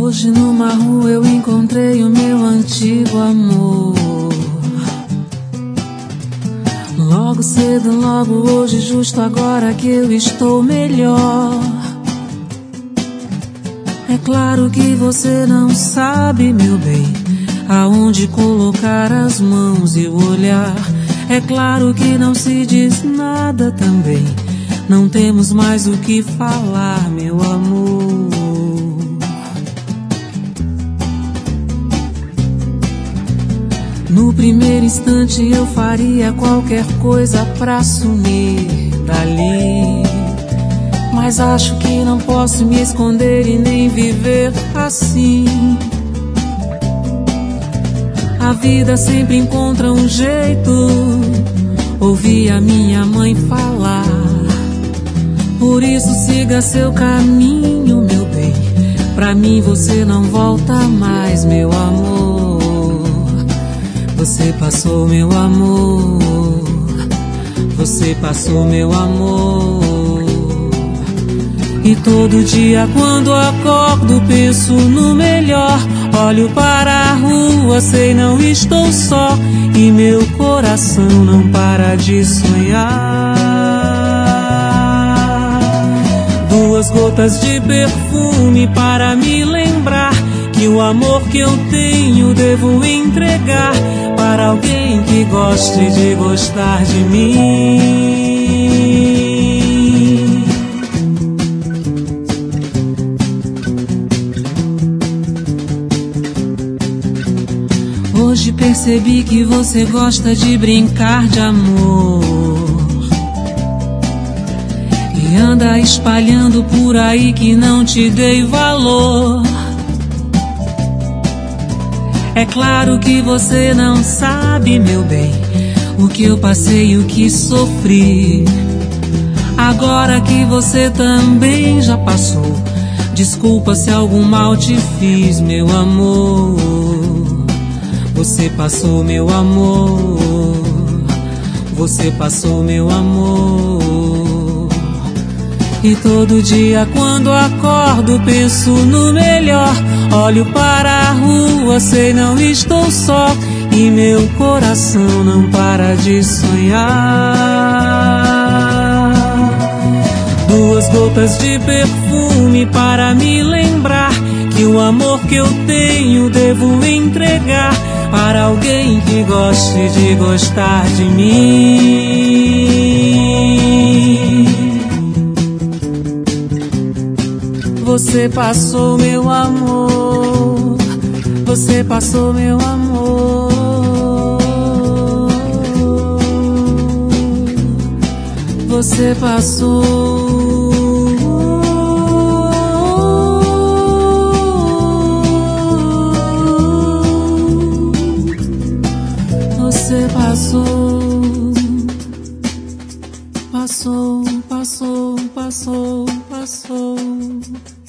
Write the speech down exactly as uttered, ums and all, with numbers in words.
Hoje numa rua eu encontrei o meu antigo amor. Logo cedo, logo hoje, justo agora que eu estou melhor. É claro que você não sabe, meu bem, aonde colocar as mãos e o olhar. É claro que não se diz nada também, não temos mais o que falar, meu amor. No primeiro instante eu faria qualquer coisa pra sumir dali, mas acho que não posso me esconder e nem viver assim. A vida sempre encontra um jeito, ouvi a minha mãe falar. Por isso siga seu caminho, meu bem, pra mim você não volta mais, meu amor. Você passou, meu amor, você passou, meu amor. E todo dia quando acordo penso no melhor. Olho para a rua, sei não estou só, e meu coração não para de sonhar. Duas gotas de perfume para me lembrar que o amor que eu tenho devo entregar para alguém que goste de gostar de mim. Hoje percebi que você gosta de brincar de amor e anda espalhando por aí que não te dei valor. É claro que você não sabe, meu bem, o que eu passei e o que sofri. Agora que você também já passou, desculpa se algum mal te fiz, meu amor. Você passou, meu amor, você passou, meu amor. E todo dia quando acordo penso no melhor. Olho para a rua, sei não estou só, e meu coração não para de sonhar. Duas gotas de perfume para me lembrar que o amor que eu tenho devo entregar para alguém que goste de gostar de mim. Você passou, meu amor, você passou, meu amor. Você passou. Você passou, passou, passou, passou, passou.